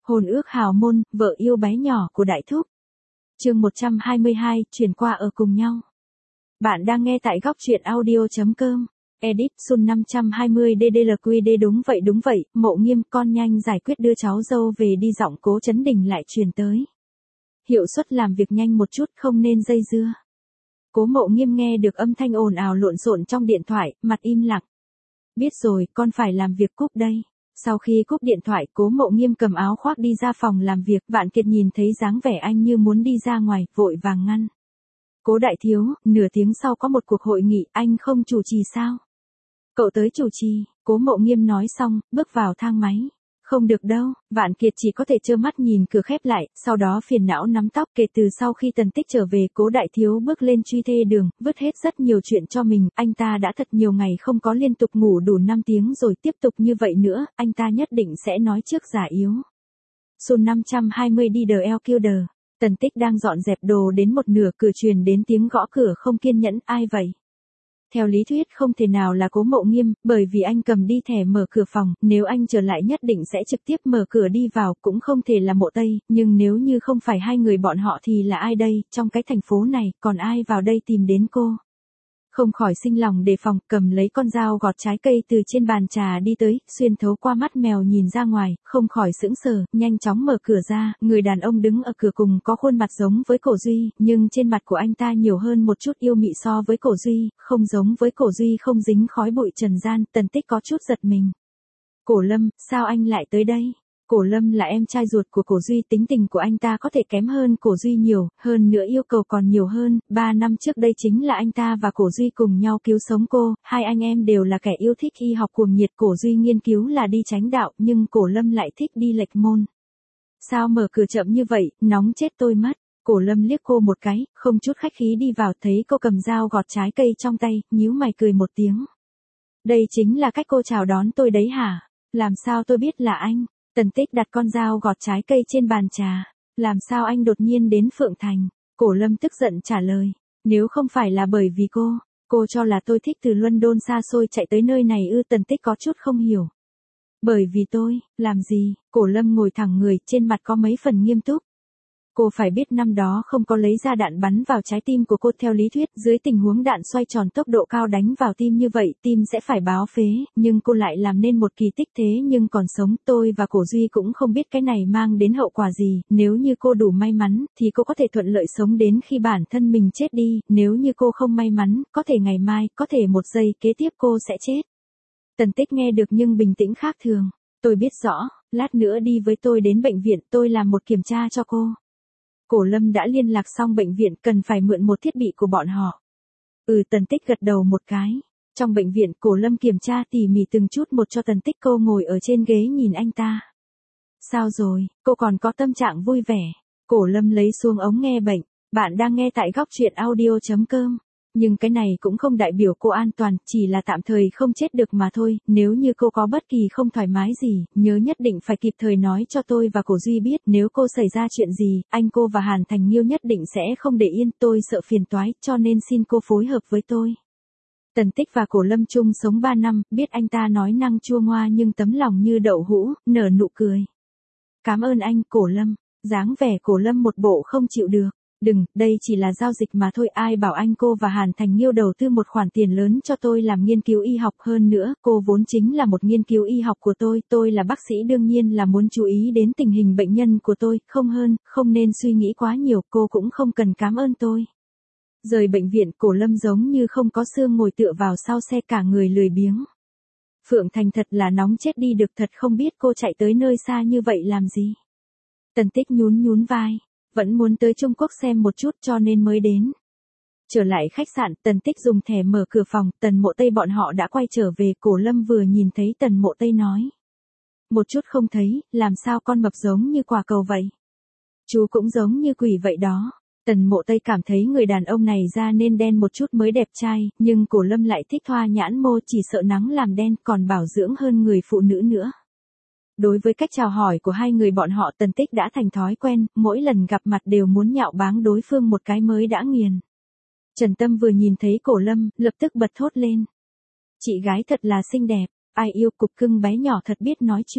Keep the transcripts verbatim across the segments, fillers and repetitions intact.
Hôn ước hào môn, vợ yêu bé nhỏ của Đại Thúc. Chương một trăm hai mươi hai, chuyển qua ở cùng nhau. Bạn đang nghe tại góc truyện audio chấm com. Edit Sun năm trăm hai mươi D D L Q D. Đúng vậy đúng vậy, Mộ Nghiêm, con nhanh giải quyết đưa cháu dâu về đi. Giọng Cố Chấn Đình lại truyền tới. Hiệu suất làm việc nhanh một chút, không nên dây dưa. Cố Mộ Nghiêm nghe được âm thanh ồn ào lộn xộn trong điện thoại, mặt im lặng. Biết rồi, con phải làm việc, cúp đây. Sau khi cúp điện thoại, Cố Mộ Nghiêm cầm áo khoác đi ra phòng làm việc. Vạn Kiệt nhìn thấy dáng vẻ anh như muốn đi ra ngoài, vội vàng ngăn. Cố đại thiếu, nửa tiếng sau có một cuộc hội nghị, anh không chủ trì sao? Cậu tới chủ trì. Cố Mộ Nghiêm nói xong, bước vào thang máy. Không được đâu, Vạn Kiệt chỉ có thể trơ mắt nhìn cửa khép lại, sau đó phiền não nắm tóc. Kể từ sau khi Tần Tích trở về, Cố đại thiếu bước lên truy thê đường, vứt hết rất nhiều chuyện cho mình. Anh ta đã thật nhiều ngày không có liên tục ngủ đủ năm tiếng rồi, tiếp tục như vậy nữa, anh ta nhất định sẽ nói trước già yếu. Sun năm trăm hai mươi đi đờ eo kêu đờ. Tần Tích đang dọn dẹp đồ đến một nửa, cửa truyền đến tiếng gõ cửa không kiên nhẫn. Ai vậy? Theo lý thuyết không thể nào là Cố Mộ Nghiêm, bởi vì anh cầm đi thẻ mở cửa phòng, nếu anh trở lại nhất định sẽ trực tiếp mở cửa đi vào, cũng không thể là Mộ Tây, nhưng nếu như không phải hai người bọn họ thì là ai đây, trong cái thành phố này, còn ai vào đây tìm đến cô? Không khỏi sinh lòng đề phòng, cầm lấy con dao gọt trái cây từ trên bàn trà đi tới, xuyên thấu qua mắt mèo nhìn ra ngoài, không khỏi sững sờ, nhanh chóng mở cửa ra. Người đàn ông đứng ở cửa cùng có khuôn mặt giống với Cổ Duy, nhưng trên mặt của anh ta nhiều hơn một chút yêu mị so với Cổ Duy, không giống với Cổ Duy không dính khói bụi trần gian. Tần Tích có chút giật mình. Cổ Lâm, sao anh lại tới đây? Cổ Lâm là em trai ruột của Cổ Duy, tính tình của anh ta có thể kém hơn Cổ Duy nhiều, hơn nữa yêu cầu còn nhiều hơn. Ba năm trước đây chính là anh ta và Cổ Duy cùng nhau cứu sống cô, hai anh em đều là kẻ yêu thích y học cuồng nhiệt. Cổ Duy nghiên cứu là đi chánh đạo, nhưng Cổ Lâm lại thích đi lệch môn. Sao mở cửa chậm như vậy, nóng chết tôi mất. Cổ Lâm liếc cô một cái, không chút khách khí đi vào, thấy cô cầm dao gọt trái cây trong tay, nhíu mày cười một tiếng. Đây chính là cách cô chào đón tôi đấy hả? Làm sao tôi biết là anh? Tần Tích đặt con dao gọt trái cây trên bàn trà. Làm sao anh đột nhiên đến Phượng Thành? Cổ Lâm tức giận trả lời. Nếu không phải là bởi vì cô, cô cho là tôi thích từ London xa xôi chạy tới nơi này ư? Tần Tích có chút không hiểu. Bởi vì tôi, làm gì? Cổ Lâm ngồi thẳng người, trên mặt có mấy phần nghiêm túc. Cô phải biết năm đó không có lấy ra đạn bắn vào trái tim của cô. Theo lý thuyết, dưới tình huống đạn xoay tròn tốc độ cao đánh vào tim như vậy, tim sẽ phải báo phế, nhưng cô lại làm nên một kỳ tích, thế nhưng còn sống. Tôi và Cổ Duy cũng không biết cái này mang đến hậu quả gì, nếu như cô đủ may mắn, thì cô có thể thuận lợi sống đến khi bản thân mình chết đi, nếu như cô không may mắn, có thể ngày mai, có thể một giây kế tiếp cô sẽ chết. Tần Tích nghe được nhưng bình tĩnh khác thường. Tôi biết rõ, lát nữa đi với tôi đến bệnh viện, tôi làm một kiểm tra cho cô. Cổ Lâm đã liên lạc xong bệnh viện, cần phải mượn một thiết bị của bọn họ. Ừ, Tần Tích gật đầu một cái. Trong bệnh viện, Cổ Lâm kiểm tra tỉ mỉ từng chút một cho Tần Tích. Cô ngồi ở trên ghế nhìn anh ta. Sao rồi, cô còn có tâm trạng vui vẻ? Cổ Lâm lấy xuống ống nghe bệnh. Bạn đang nghe tại góc truyện audio chấm com. Nhưng cái này cũng không đại biểu cô an toàn, chỉ là tạm thời không chết được mà thôi. Nếu như cô có bất kỳ không thoải mái gì, nhớ nhất định phải kịp thời nói cho tôi và Cổ Duy biết. Nếu cô xảy ra chuyện gì, anh cô và Hàn Thành Nghiêu nhất định sẽ không để yên. Tôi sợ phiền toái, cho nên xin cô phối hợp với tôi. Tần Tích và Cổ Lâm chung sống ba năm, biết anh ta nói năng chua ngoa nhưng tấm lòng như đậu hũ, nở nụ cười. Cảm ơn anh, Cổ Lâm. Dáng vẻ Cổ Lâm một bộ không chịu được. Đừng, đây chỉ là giao dịch mà thôi. Ai bảo anh cô và Hàn Thành Nghiêu đầu tư một khoản tiền lớn cho tôi làm nghiên cứu y học. Hơn nữa, cô vốn chính là một nghiên cứu y học của tôi. Tôi là bác sĩ, đương nhiên là muốn chú ý đến tình hình bệnh nhân của tôi. Không hơn, không nên suy nghĩ quá nhiều. Cô cũng không cần cảm ơn tôi. Rời bệnh viện, Cổ Lâm giống như không có xương ngồi tựa vào sau xe, cả người lười biếng. Phượng Thành thật là nóng chết đi được, thật không biết cô chạy tới nơi xa như vậy làm gì. Tần Tích nhún nhún vai. Vẫn muốn tới Trung Quốc xem một chút cho nên mới đến. Trở lại khách sạn, Tần Tích dùng thẻ mở cửa phòng. Tần Mộ Tây bọn họ đã quay trở về. Cổ Lâm vừa nhìn thấy Tần Mộ Tây nói. Một chút không thấy, làm sao con mập giống như quả cầu vậy? Chú cũng giống như quỷ vậy đó. Tần Mộ Tây cảm thấy người đàn ông này da nên đen một chút mới đẹp trai, nhưng Cổ Lâm lại thích thoa nhãn mô, chỉ sợ nắng làm đen, còn bảo dưỡng hơn người phụ nữ nữa. Đối với cách chào hỏi của hai người bọn họ, Tần Tích đã thành thói quen, mỗi lần gặp mặt đều muốn nhạo báng đối phương một cái mới đã nghiền. Trần Tâm vừa nhìn thấy Cổ Lâm, lập tức bật thốt lên. Chị gái thật là xinh đẹp, ai yêu, cục cưng bé nhỏ thật biết nói chuyện.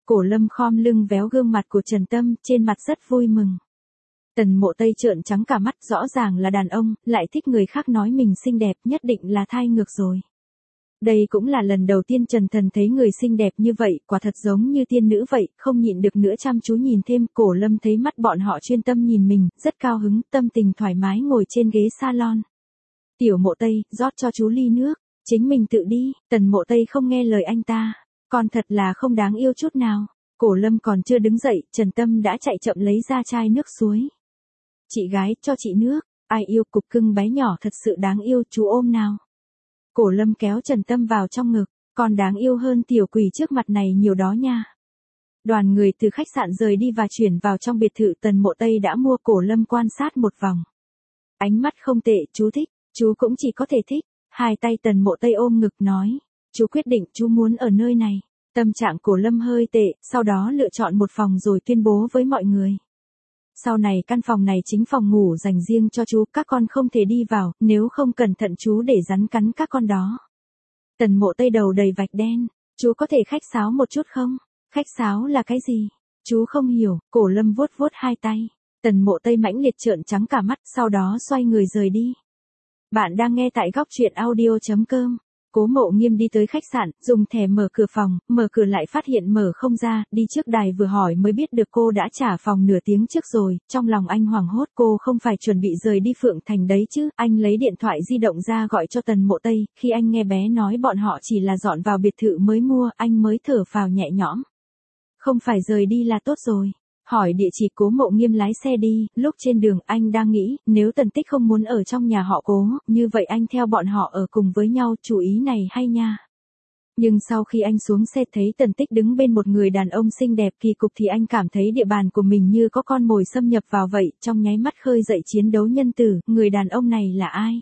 Cổ Lâm khom lưng véo gương mặt của Trần Tâm, trên mặt rất vui mừng. Tần Mộ Tây trợn trắng cả mắt, rõ ràng là đàn ông, lại thích người khác nói mình xinh đẹp, nhất định là thai ngược rồi. Đây cũng là lần đầu tiên Trần Thần thấy người xinh đẹp như vậy, quả thật giống như tiên nữ vậy, không nhịn được nữa chăm chú nhìn thêm. Cổ Lâm thấy mắt bọn họ chuyên tâm nhìn mình, rất cao hứng, tâm tình thoải mái ngồi trên ghế salon. Tiểu Mộ Tây, rót cho chú ly nước, chính mình tự đi. Tần Mộ Tây không nghe lời anh ta, con thật là không đáng yêu chút nào. Cổ Lâm còn chưa đứng dậy, Trần Tâm đã chạy chậm lấy ra chai nước suối. Chị gái, cho chị nước. Ai yêu cục cưng bé nhỏ thật sự đáng yêu, chú ôm nào. Cổ Lâm kéo Trần Tâm vào trong ngực, còn đáng yêu hơn tiểu quỷ trước mặt này nhiều đó nha. Đoàn người từ khách sạn rời đi và chuyển vào trong biệt thự Tần Mộ Tây đã mua. Cổ Lâm quan sát một vòng. Ánh mắt không tệ, chú thích, chú cũng chỉ có thể thích. Hai tay Tần Mộ Tây ôm ngực nói, chú quyết định chú muốn ở nơi này. Tâm trạng Cổ Lâm hơi tệ, sau đó lựa chọn một phòng rồi tuyên bố với mọi người. Sau này căn phòng này chính phòng ngủ dành riêng cho chú, các con không thể đi vào, nếu không cẩn thận chú để rắn cắn các con đó. Tần Mộ Tây đầu đầy vạch đen, chú có thể khách sáo một chút không? Khách sáo là cái gì? Chú không hiểu. Cổ Lâm vuốt vuốt hai tay. Tần Mộ Tây mãnh liệt trợn trắng cả mắt, sau đó xoay người rời đi. Bạn đang nghe tại góc truyện audio chấm com. Cố Mộ Nghiêm đi tới khách sạn, dùng thẻ mở cửa phòng, mở cửa lại phát hiện mở không ra, đi trước đài vừa hỏi mới biết được cô đã trả phòng nửa tiếng trước rồi. Trong lòng anh hoảng hốt, cô không phải chuẩn bị rời đi Phượng Thành đấy chứ. Anh lấy điện thoại di động ra gọi cho Tần Mộ Tây, khi anh nghe bé nói bọn họ chỉ là dọn vào biệt thự mới mua, anh mới thở phào nhẹ nhõm. Không phải rời đi là tốt rồi. Hỏi địa chỉ. Cố Mộ Nghiêm lái xe đi, lúc trên đường anh đang nghĩ, nếu Tần Tích không muốn ở trong nhà họ Cố, như vậy anh theo bọn họ ở cùng với nhau, chủ ý này hay nha. Nhưng sau khi anh xuống xe thấy Tần Tích đứng bên một người đàn ông xinh đẹp kỳ cục thì anh cảm thấy địa bàn của mình như có con mồi xâm nhập vào vậy, trong nháy mắt khơi dậy chiến đấu nhân tử. Người đàn ông này là ai?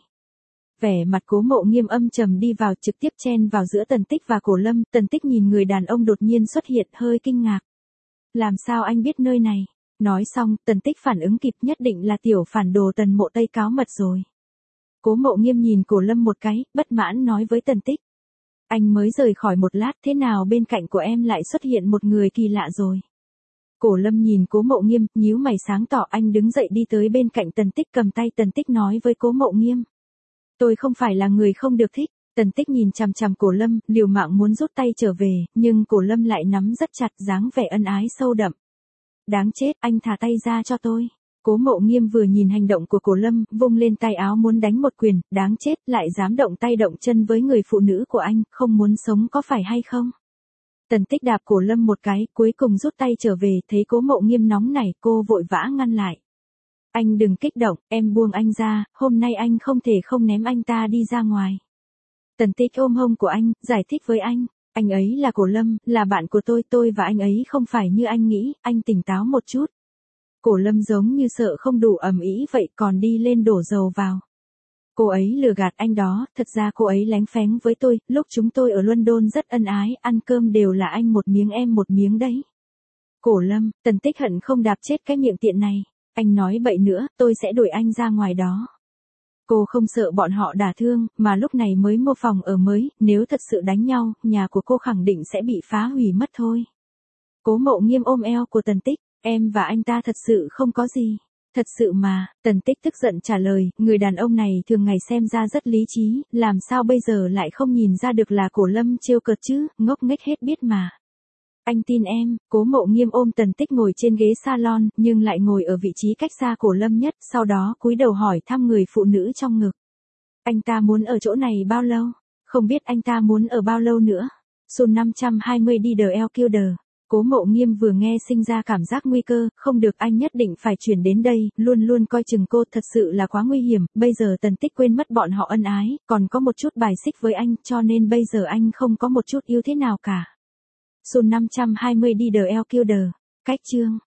Vẻ mặt Cố Mộ Nghiêm âm trầm đi vào, trực tiếp chen vào giữa Tần Tích và Cổ Lâm. Tần Tích nhìn người đàn ông đột nhiên xuất hiện, hơi kinh ngạc. Làm sao anh biết nơi này? Nói xong, Tần Tích phản ứng kịp, nhất định là tiểu phản đồ Tần Mộ Tây cáo mật rồi. Cố Mộ Nghiêm nhìn Cổ Lâm một cái, bất mãn nói với Tần Tích. Anh mới rời khỏi một lát, thế nào bên cạnh của em lại xuất hiện một người kỳ lạ rồi? Cổ Lâm nhìn Cố Mộ Nghiêm, nhíu mày sáng tỏ. Anh đứng dậy đi tới bên cạnh Tần Tích, cầm tay Tần Tích nói với Cố Mộ Nghiêm. Tôi không phải là người không được thích. Tần Tích nhìn chằm chằm Cổ Lâm, liều mạng muốn rút tay trở về, nhưng Cổ Lâm lại nắm rất chặt, dáng vẻ ân ái sâu đậm. Đáng chết, anh thả tay ra cho tôi. Cố Mộ Nghiêm vừa nhìn hành động của Cổ Lâm, vung lên tay áo muốn đánh một quyền, đáng chết, lại dám động tay động chân với người phụ nữ của anh, không muốn sống có phải hay không? Tần Tích đạp Cổ Lâm một cái, cuối cùng rút tay trở về, thấy Cố Mộ Nghiêm nóng nảy, cô vội vã ngăn lại. Anh đừng kích động, em buông anh ra, hôm nay anh không thể không ném anh ta đi ra ngoài. Tần Tích ôm hông của anh, giải thích với anh, anh ấy là Cổ Lâm, là bạn của tôi, tôi và anh ấy không phải như anh nghĩ, anh tỉnh táo một chút. Cổ Lâm giống như sợ không đủ ầm ĩ vậy, còn đi lên đổ dầu vào. Cô ấy lừa gạt anh đó, thật ra cô ấy lánh phén với tôi, lúc chúng tôi ở London rất ân ái, ăn cơm đều là anh một miếng em một miếng đấy. Cổ Lâm, Tần Tích hận không đạp chết cái miệng tiện này, anh nói bậy nữa, tôi sẽ đuổi anh ra ngoài đó. Cô không sợ bọn họ đả thương, mà lúc này mới mua phòng ở mới, nếu thật sự đánh nhau, nhà của cô khẳng định sẽ bị phá hủy mất thôi. Cố Mộ Nghiêm ôm eo của Tần Tích, em và anh ta thật sự không có gì. Thật sự mà, Tần Tích tức giận trả lời, người đàn ông này thường ngày xem ra rất lý trí, làm sao bây giờ lại không nhìn ra được là Cổ Lâm trêu cợt chứ, ngốc nghếch hết biết mà. Anh tin em. Cố Mộ Nghiêm ôm Tần Tích ngồi trên ghế salon, nhưng lại ngồi ở vị trí cách xa Cổ Lâm nhất, sau đó cúi đầu hỏi thăm người phụ nữ trong ngực. Anh ta muốn ở chỗ này bao lâu? Không biết anh ta muốn ở bao lâu nữa. Sun năm trăm hai mươi đi đờ eo kêu đờ. Cố Mộ Nghiêm vừa nghe sinh ra cảm giác nguy cơ, không được, anh nhất định phải chuyển đến đây, luôn luôn coi chừng cô, thật sự là quá nguy hiểm, bây giờ Tần Tích quên mất bọn họ ân ái, còn có một chút bài xích với anh, cho nên bây giờ anh không có một chút yêu thế nào cả. Sun năm trăm hai mươi đi đờ eo kêu đờ. Cách chương